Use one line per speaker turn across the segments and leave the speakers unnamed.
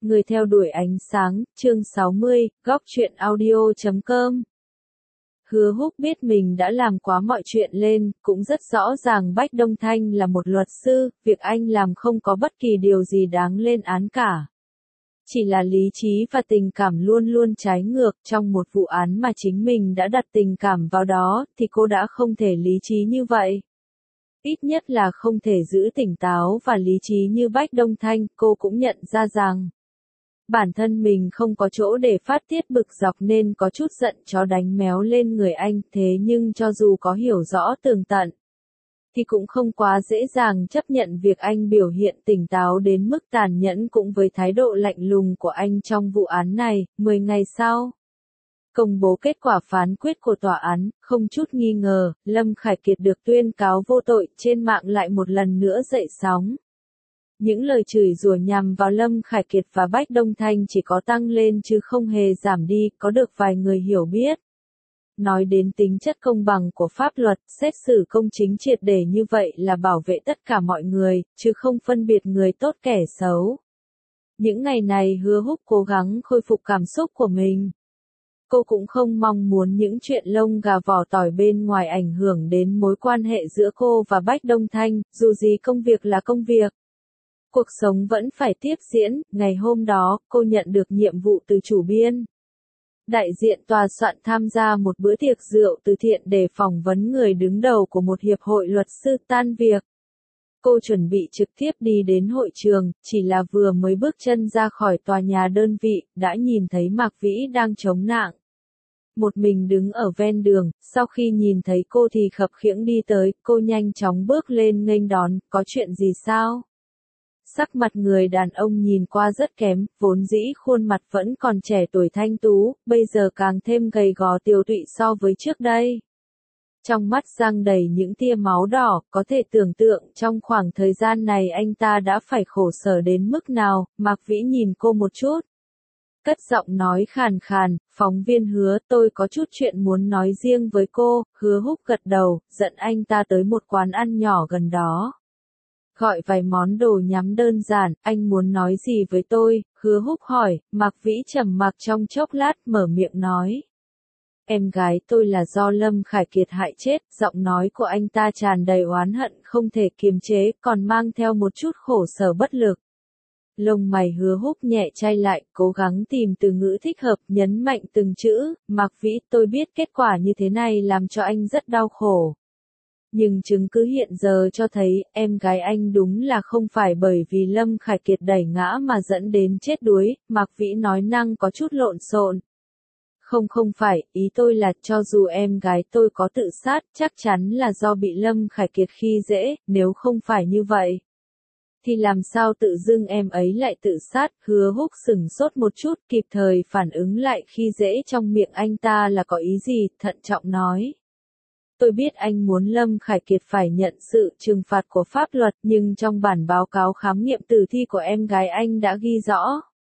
Người theo đuổi ánh sáng, chương 60, góc truyện audio.com. Hứa Húc biết mình đã làm quá mọi chuyện lên, cũng rất rõ ràng Bách Đông Thanh là một luật sư, việc anh làm không có bất kỳ điều gì đáng lên án cả. Chỉ là lý trí và tình cảm luôn luôn trái ngược, trong một vụ án mà chính mình đã đặt tình cảm vào đó, thì cô đã không thể lý trí như vậy. Ít nhất là không thể giữ tỉnh táo và lý trí như Bách Đông Thanh, cô cũng nhận ra rằng bản thân mình không có chỗ để phát tiết bực dọc nên có chút giận chó đánh méo lên người anh, thế nhưng cho dù có hiểu rõ tường tận, thì cũng không quá dễ dàng chấp nhận việc anh biểu hiện tỉnh táo đến mức tàn nhẫn cũng với thái độ lạnh lùng của anh trong vụ án này. 10 ngày sau, công bố kết quả phán quyết của tòa án, không chút nghi ngờ, Lâm Khải Kiệt được tuyên cáo vô tội, trên mạng lại một lần nữa dậy sóng. Những lời chửi rủa nhằm vào Lâm Khải Kiệt và Bách Đông Thanh chỉ có tăng lên chứ không hề giảm đi, có được vài người hiểu biết. Nói đến tính chất công bằng của pháp luật, xét xử công chính triệt để như vậy là bảo vệ tất cả mọi người, chứ không phân biệt người tốt kẻ xấu. Những ngày này Hứa Húc cố gắng khôi phục cảm xúc của mình. Cô cũng không mong muốn những chuyện lông gà vỏ tỏi bên ngoài ảnh hưởng đến mối quan hệ giữa cô và Bách Đông Thanh, dù gì công việc là công việc. Cuộc sống vẫn phải tiếp diễn, ngày hôm đó, cô nhận được nhiệm vụ từ chủ biên. Đại diện tòa soạn tham gia một bữa tiệc rượu từ thiện để phỏng vấn người đứng đầu của một hiệp hội luật sư. Tan việc, cô chuẩn bị trực tiếp đi đến hội trường, chỉ là vừa mới bước chân ra khỏi tòa nhà đơn vị, đã nhìn thấy Mạc Vĩ đang chống nạng. Một mình đứng ở ven đường, sau khi nhìn thấy cô thì khập khiễng đi tới, cô nhanh chóng bước lên nghênh đón, có chuyện gì sao? Sắc mặt người đàn ông nhìn qua rất kém, vốn dĩ khuôn mặt vẫn còn trẻ tuổi thanh tú, bây giờ càng thêm gầy gò tiều tụy so với trước đây. Trong mắt giăng đầy những tia máu đỏ, có thể tưởng tượng trong khoảng thời gian này anh ta đã phải khổ sở đến mức nào. Mạc Vĩ nhìn cô một chút, cất giọng nói khàn khàn, phóng viên Hứa, tôi có chút chuyện muốn nói riêng với cô. Hứa Húc gật đầu, dẫn anh ta tới một quán ăn nhỏ gần đó. Gọi vài món đồ nhắm đơn giản, anh muốn nói gì với tôi? Hứa Húc hỏi. Mạc Vĩ trầm mặc trong chốc lát, mở miệng nói. Em gái tôi là do Lâm Khải Kiệt hại chết, giọng nói của anh ta tràn đầy oán hận không thể kiềm chế, còn mang theo một chút khổ sở bất lực. Lông mày Hứa Húc nhẹ chai lại, cố gắng tìm từ ngữ thích hợp, nhấn mạnh từng chữ. Mạc Vĩ, tôi biết kết quả như thế này làm cho anh rất đau khổ. Nhưng chứng cứ hiện giờ cho thấy, em gái anh đúng là không phải bởi vì Lâm Khải Kiệt đẩy ngã mà dẫn đến chết đuối. Mạc Vĩ nói năng có chút lộn xộn. Không phải, ý tôi là cho dù em gái tôi có tự sát, chắc chắn là do bị Lâm Khải Kiệt khi dễ, nếu không phải như vậy, thì làm sao tự dưng em ấy lại tự sát? Hứa Húc sửng sốt một chút, kịp thời phản ứng lại khi dễ trong miệng anh ta là có ý gì, thận trọng nói. Tôi biết anh muốn Lâm Khải Kiệt phải nhận sự trừng phạt của pháp luật, nhưng trong bản báo cáo khám nghiệm tử thi của em gái anh đã ghi rõ.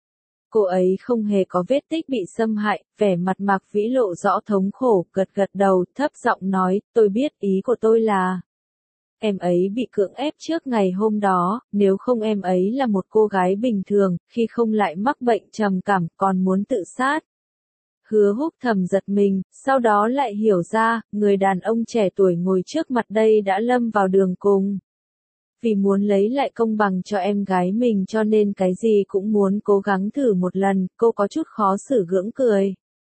Cô ấy không hề có vết tích bị xâm hại. Vẻ mặt Mạc Vĩ lộ rõ thống khổ, gật gật đầu, thấp giọng nói, tôi biết, ý của tôi là em ấy bị cưỡng ép trước ngày hôm đó, nếu không em ấy là một cô gái bình thường, khi không lại mắc bệnh trầm cảm, còn muốn tự sát. Hứa Húc thầm giật mình, sau đó lại hiểu ra, người đàn ông trẻ tuổi ngồi trước mặt đây đã lâm vào đường cùng. Vì muốn lấy lại công bằng cho em gái mình cho nên cái gì cũng muốn cố gắng thử một lần, cô có chút khó xử gượng cười.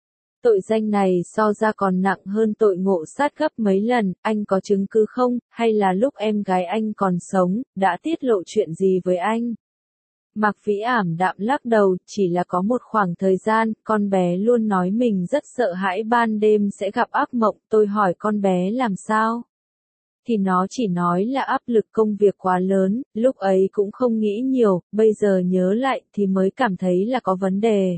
Tội danh này so ra còn nặng hơn tội ngộ sát gấp mấy lần, anh có chứng cứ không, hay là lúc em gái anh còn sống, đã tiết lộ chuyện gì với anh? Mạc Vĩ ảm đạm lắc đầu, chỉ là có một khoảng thời gian, con bé luôn nói mình rất sợ hãi ban đêm sẽ gặp ác mộng, tôi hỏi con bé làm sao? Thì nó chỉ nói là áp lực công việc quá lớn, lúc ấy cũng không nghĩ nhiều, bây giờ nhớ lại thì mới cảm thấy là có vấn đề.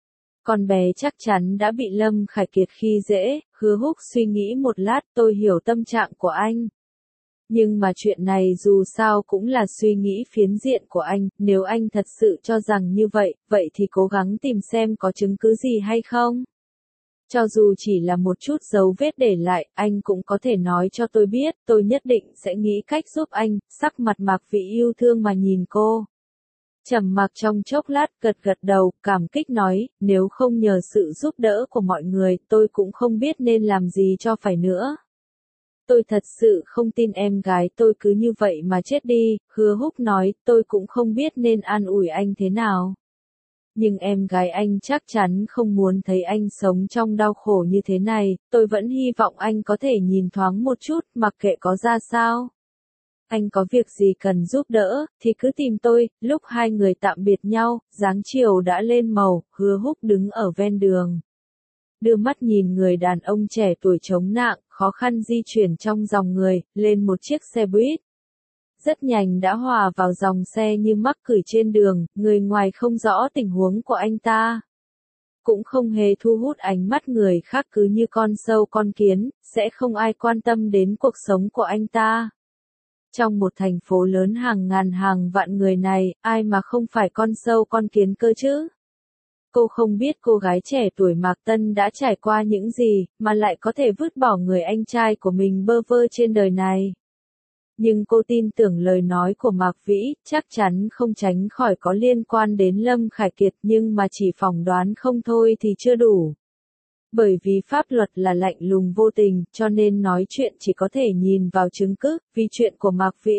Con bé chắc chắn đã bị Lâm Khải Kiệt khi dễ. Hứa Húc suy nghĩ một lát, tôi hiểu tâm trạng của anh. Nhưng mà chuyện này dù sao cũng là suy nghĩ phiến diện của anh, nếu anh thật sự cho rằng như vậy, vậy thì cố gắng tìm xem có chứng cứ gì hay không. Cho dù chỉ là một chút dấu vết để lại, anh cũng có thể nói cho tôi biết, tôi nhất định sẽ nghĩ cách giúp anh. Sắc mặt Mạc Vĩ yêu thương mà nhìn cô. Trầm mặc trong chốc lát gật gật đầu, cảm kích nói, nếu không nhờ sự giúp đỡ của mọi người, tôi cũng không biết nên làm gì cho phải nữa. Tôi thật sự không tin em gái tôi cứ như vậy mà chết đi, Hứa Húc nói, tôi cũng không biết nên an ủi anh thế nào. Nhưng em gái anh chắc chắn không muốn thấy anh sống trong đau khổ như thế này, tôi vẫn hy vọng anh có thể nhìn thoáng một chút, mặc kệ có ra sao. Anh có việc gì cần giúp đỡ, thì cứ tìm tôi. Lúc hai người tạm biệt nhau, dáng chiều đã lên màu, Hứa Húc đứng ở ven đường. Đưa mắt nhìn người đàn ông trẻ tuổi chống nạng, khó khăn di chuyển trong dòng người, lên một chiếc xe buýt. Rất nhanh đã hòa vào dòng xe như mắc cửi trên đường, người ngoài không rõ tình huống của anh ta. Cũng không hề thu hút ánh mắt người khác, cứ như con sâu con kiến, sẽ không ai quan tâm đến cuộc sống của anh ta. Trong một thành phố lớn hàng ngàn hàng vạn người này, ai mà không phải con sâu con kiến cơ chứ? Cô không biết cô gái trẻ tuổi Mạc Tân đã trải qua những gì, mà lại có thể vứt bỏ người anh trai của mình bơ vơ trên đời này. Nhưng cô tin tưởng lời nói của Mạc Vĩ, chắc chắn không tránh khỏi có liên quan đến Lâm Khải Kiệt, nhưng mà chỉ phỏng đoán không thôi thì chưa đủ. Bởi vì pháp luật là lạnh lùng vô tình, cho nên nói chuyện chỉ có thể nhìn vào chứng cứ, vì chuyện của Mạc Vĩ.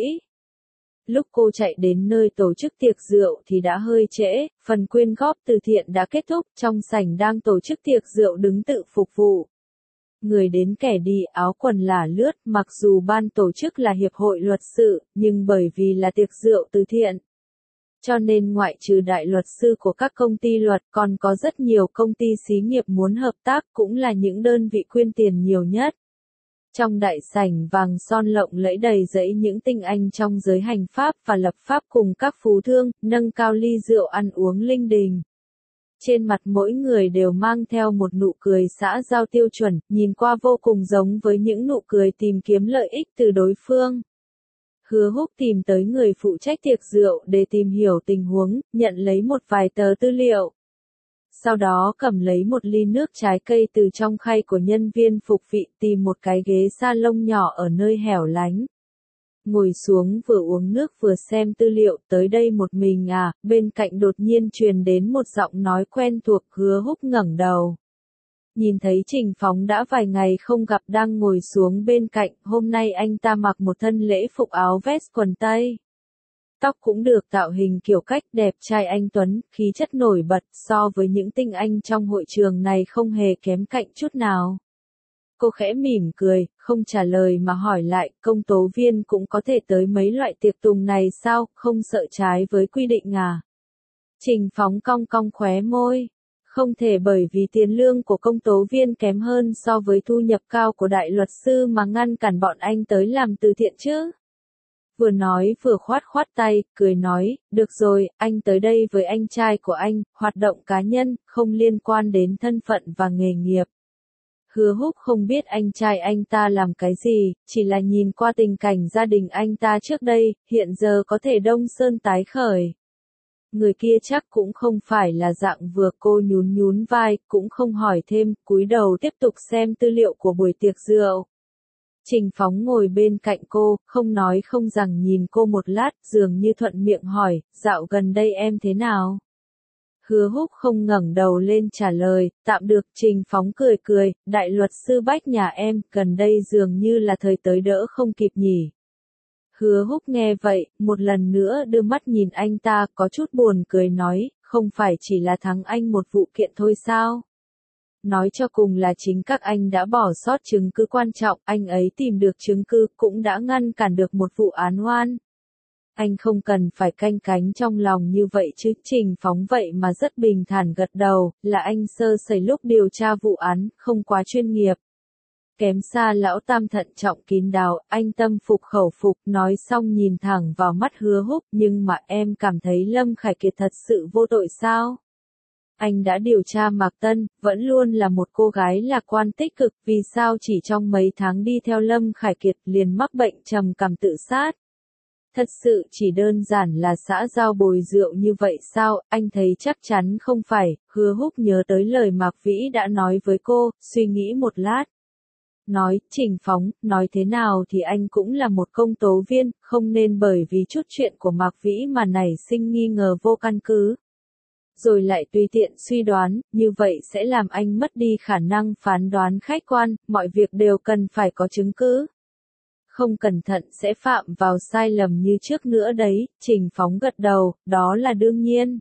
Lúc cô chạy đến nơi tổ chức tiệc rượu thì đã hơi trễ, phần quyên góp từ thiện đã kết thúc, trong sảnh đang tổ chức tiệc rượu đứng tự phục vụ. Người đến kẻ đi, áo quần lả lướt, mặc dù ban tổ chức là hiệp hội luật sự, nhưng bởi vì là tiệc rượu từ thiện. Cho nên ngoại trừ đại luật sư của các công ty luật, còn có rất nhiều công ty xí nghiệp muốn hợp tác, cũng là những đơn vị quyên tiền nhiều nhất. Trong đại sảnh vàng son lộng lẫy đầy dẫy những tinh anh trong giới hành pháp và lập pháp cùng các phú thương, nâng cao ly rượu ăn uống linh đình. Trên mặt mỗi người đều mang theo một nụ cười xã giao tiêu chuẩn, nhìn qua vô cùng giống với những nụ cười tìm kiếm lợi ích từ đối phương. Hứa Húc tìm tới người phụ trách tiệc rượu để tìm hiểu tình huống, nhận lấy một vài tờ tư liệu. Sau đó cầm lấy một ly nước trái cây từ trong khay của nhân viên phục vị, tìm một cái ghế salon nhỏ ở nơi hẻo lánh. Ngồi xuống vừa uống nước vừa xem tư liệu, tới đây một mình à, bên cạnh đột nhiên truyền đến một giọng nói quen thuộc. Hứa Húc ngẩng đầu. Nhìn thấy Trình Phóng đã vài ngày không gặp đang ngồi xuống bên cạnh, hôm nay anh ta mặc một thân lễ phục áo vest quần tây. Tóc cũng được tạo hình kiểu cách đẹp trai anh tuấn, khí chất nổi bật, so với những tinh anh trong hội trường này không hề kém cạnh chút nào. Cô khẽ mỉm cười, không trả lời mà hỏi lại, công tố viên cũng có thể tới mấy loại tiệc tùng này sao, không sợ trái với quy định à? Trình Phóng cong cong khóe môi. Không thể bởi vì tiền lương của công tố viên kém hơn so với thu nhập cao của đại luật sư mà ngăn cản bọn anh tới làm từ thiện chứ. Vừa nói vừa khoát khoát tay, cười nói, được rồi, anh tới đây với anh trai của anh, hoạt động cá nhân, không liên quan đến thân phận và nghề nghiệp. Hứa Húc không biết anh trai anh ta làm cái gì, chỉ là nhìn qua tình cảnh gia đình anh ta trước đây, hiện giờ có thể đông sơn tái khởi. Người kia chắc cũng không phải là dạng vừa, cô nhún nhún vai, cũng không hỏi thêm, cúi đầu tiếp tục xem tư liệu của buổi tiệc rượu. Trình Phóng ngồi bên cạnh cô, không nói không rằng nhìn cô một lát, dường như thuận miệng hỏi, dạo gần đây em thế nào? Hứa Húc không ngẩng đầu lên trả lời, tạm được. Trình Phóng cười cười, đại luật sư Bách nhà em, gần đây dường như là thời tới đỡ không kịp nhỉ. Hứa Húc nghe vậy, một lần nữa đưa mắt nhìn anh ta, có chút buồn cười nói, không phải chỉ là thắng anh một vụ kiện thôi sao? Nói cho cùng là chính các anh đã bỏ sót chứng cứ quan trọng, anh ấy tìm được chứng cứ cũng đã ngăn cản được một vụ án oan. Anh không cần phải canh cánh trong lòng như vậy chứ. Trình Phóng vậy mà rất bình thản gật đầu, là anh sơ sẩy lúc điều tra vụ án, không quá chuyên nghiệp. Kém xa lão tam thận trọng kín đáo, anh tâm phục khẩu phục, nói xong nhìn thẳng vào mắt Hứa Húc, nhưng mà em cảm thấy Lâm Khải Kiệt thật sự vô tội sao? Anh đã điều tra Mạc Tân, vẫn luôn là một cô gái lạc quan tích cực, vì sao chỉ trong mấy tháng đi theo Lâm Khải Kiệt liền mắc bệnh trầm cảm tự sát? Thật sự chỉ đơn giản là xã giao bồi rượu như vậy sao, anh thấy chắc chắn không phải. Hứa Húc nhớ tới lời Mạc Vĩ đã nói với cô, suy nghĩ một lát. Nói, Trình Phóng, nói thế nào thì anh cũng là một công tố viên, không nên bởi vì chút chuyện của Mạc Vĩ mà nảy sinh nghi ngờ vô căn cứ. Rồi lại tùy tiện suy đoán, như vậy sẽ làm anh mất đi khả năng phán đoán khách quan, mọi việc đều cần phải có chứng cứ. Không cẩn thận sẽ phạm vào sai lầm như trước nữa đấy, Trình Phóng gật đầu, đó là đương nhiên.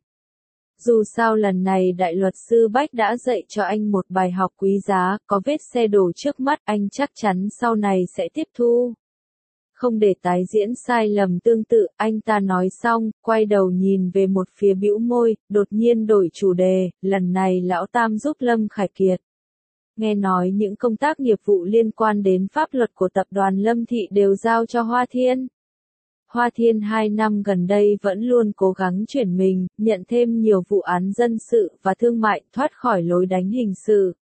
Dù sao lần này đại luật sư Bách đã dạy cho anh một bài học quý giá, có vết xe đổ trước mắt anh chắc chắn sau này sẽ tiếp thu. Không để tái diễn sai lầm tương tự, anh ta nói xong, quay đầu nhìn về một phía bĩu môi, đột nhiên đổi chủ đề, lần này Lão Tam giúp Lâm Khải Kiệt. Nghe nói những công tác nghiệp vụ liên quan đến pháp luật của tập đoàn Lâm Thị đều giao cho Hoa Thiên. Hoa Thiên 2 năm gần đây vẫn luôn cố gắng chuyển mình, nhận thêm nhiều vụ án dân sự và thương mại, thoát khỏi lối đánh hình sự.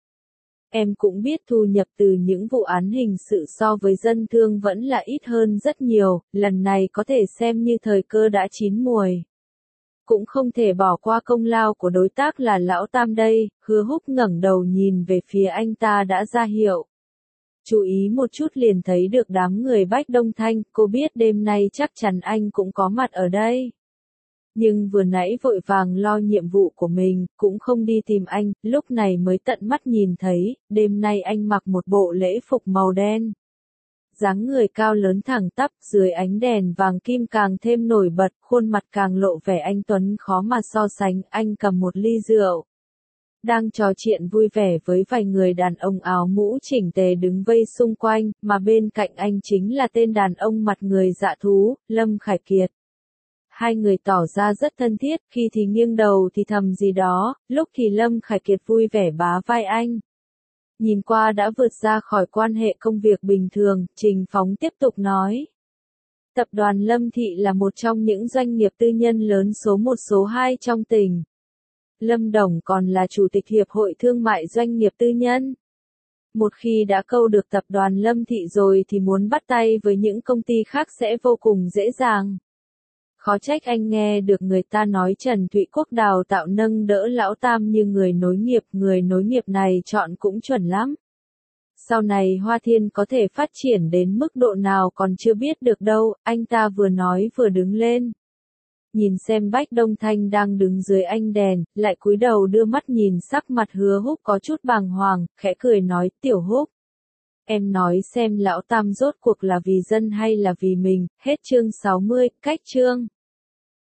Em cũng biết thu nhập từ những vụ án hình sự so với dân thương vẫn là ít hơn rất nhiều, lần này có thể xem như thời cơ đã chín muồi. Cũng không thể bỏ qua công lao của đối tác là Lão Tam đây, Hứa Húc ngẩng đầu nhìn về phía anh ta đã ra hiệu. Chú ý một chút liền thấy được đám người Bách Đông Thanh, cô biết đêm nay chắc chắn anh cũng có mặt ở đây. Nhưng vừa nãy vội vàng lo nhiệm vụ của mình, cũng không đi tìm anh, lúc này mới tận mắt nhìn thấy, đêm nay anh mặc một bộ lễ phục màu đen. Dáng người cao lớn thẳng tắp, dưới ánh đèn vàng kim càng thêm nổi bật, khuôn mặt càng lộ vẻ anh tuấn khó mà so sánh, anh cầm một ly rượu. Đang trò chuyện vui vẻ với vài người đàn ông áo mũ chỉnh tề đứng vây xung quanh, mà bên cạnh anh chính là tên đàn ông mặt người dạ thú, Lâm Khải Kiệt. Hai người tỏ ra rất thân thiết, khi thì nghiêng đầu thì thầm gì đó, lúc thì Lâm Khải Kiệt vui vẻ bá vai anh. Nhìn qua đã vượt ra khỏi quan hệ công việc bình thường, Trình Phóng tiếp tục nói. Tập đoàn Lâm Thị là một trong những doanh nghiệp tư nhân lớn số 1 số 2 trong tỉnh. Lâm Đồng còn là Chủ tịch Hiệp hội Thương mại Doanh nghiệp Tư nhân. Một khi đã câu được tập đoàn Lâm Thị rồi thì muốn bắt tay với những công ty khác sẽ vô cùng dễ dàng. Khó trách anh nghe được người ta nói Trần Thụy Quốc đào tạo nâng đỡ Lão Tam như người nối nghiệp này chọn cũng chuẩn lắm. Sau này Hoa Thiên có thể phát triển đến mức độ nào còn chưa biết được đâu, anh ta vừa nói vừa đứng lên. Nhìn xem Bách Đông Thanh đang đứng dưới ánh đèn, lại cúi đầu đưa mắt nhìn sắc mặt Hứa Húc có chút bàng hoàng, khẽ cười nói, Tiểu Húc. Em nói xem Lão Tam rốt cuộc là vì dân hay là vì mình, hết chương 60, cách chương.